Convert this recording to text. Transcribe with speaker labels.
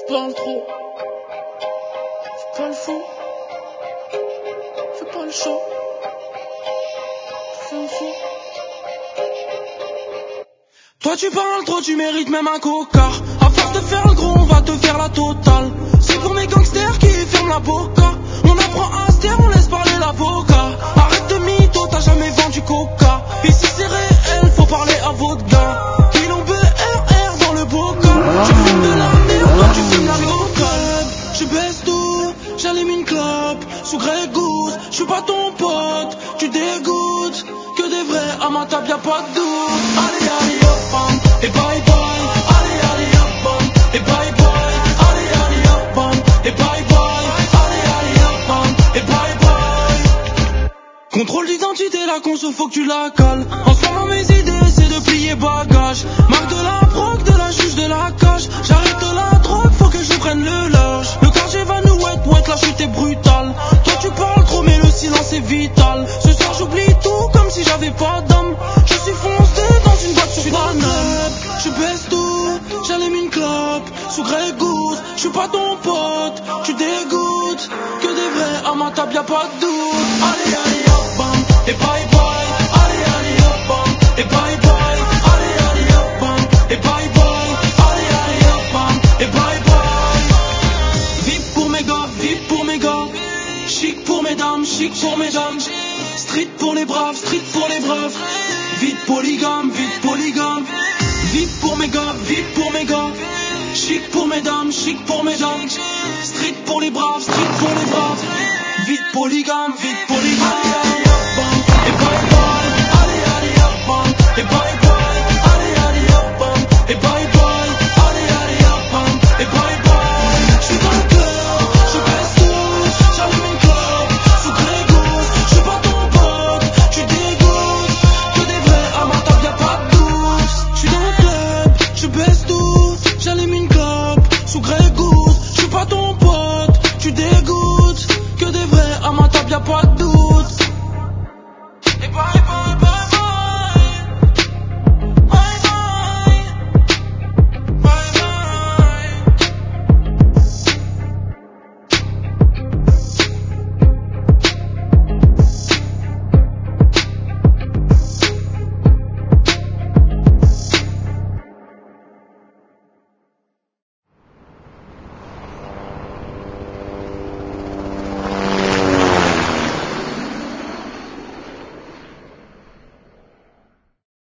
Speaker 1: Parle trop, fais pas le fou, fais pas le show, fais un fou. Toi tu parles trop, tu mérites même un coca. À force de faire le gros, on va te faire la totale. C'est pour mes gangsters qui ferment la boca. On apprend à se taire, on laisse parler l'avocat. Arrête de mytho, t'as jamais vendu coca. Ici c'est réel, faut parler à votre gars. Ils ont BRR dans le bocal. Tu fumes de la merde, toi tu fumes la locale. Je baisse tout, j'allume une clope. Sous Grey Goose, je suis pas ton pote. Tu dégoûtes, que des vrais à ma table y'a pas de doute. Allez allez hop bam, et bye bye. Allez allez hop bam, et bye bye. Allez allez hop bam, et bye bye. Allez allez hop bam, et bye bye. Contrôle d'identité, la conso faut que tu la cales. En ce moment mes idées c'est de plier bagage. Marque de la proc, de la juge de la cache. J'arrête de la drogue, faut que je prenne le large. Le quartier va nous wet, la chute est brutale. Toi tu parles trop mais le silence est vital. Ce soir j'oublie tout comme si j'avais pas d'âme. Je suis foncé dans une boîte sur Paname. Je baisse tout, j'allume une clope. Sous Grey Goose, je suis pas ton pote. Tu dégoûtes, que des vrais à ma table y'a pas de doute. Allez allez hop bam, et bye bye. Allez allez hop bam, et bye bye. Allez allez hop bam, et bye bye. Allez allez hop bam, et bye bye. VIP pour mes gars, VIP pour mes gars. Chic pour mes dames, chic pour mes dames. Street pour les braves, street pour les braves. Vite polygame, vite polygame. VIP pour mes gars, VIP pour mes gars. Chic pour mes dames, chic pour mes dames.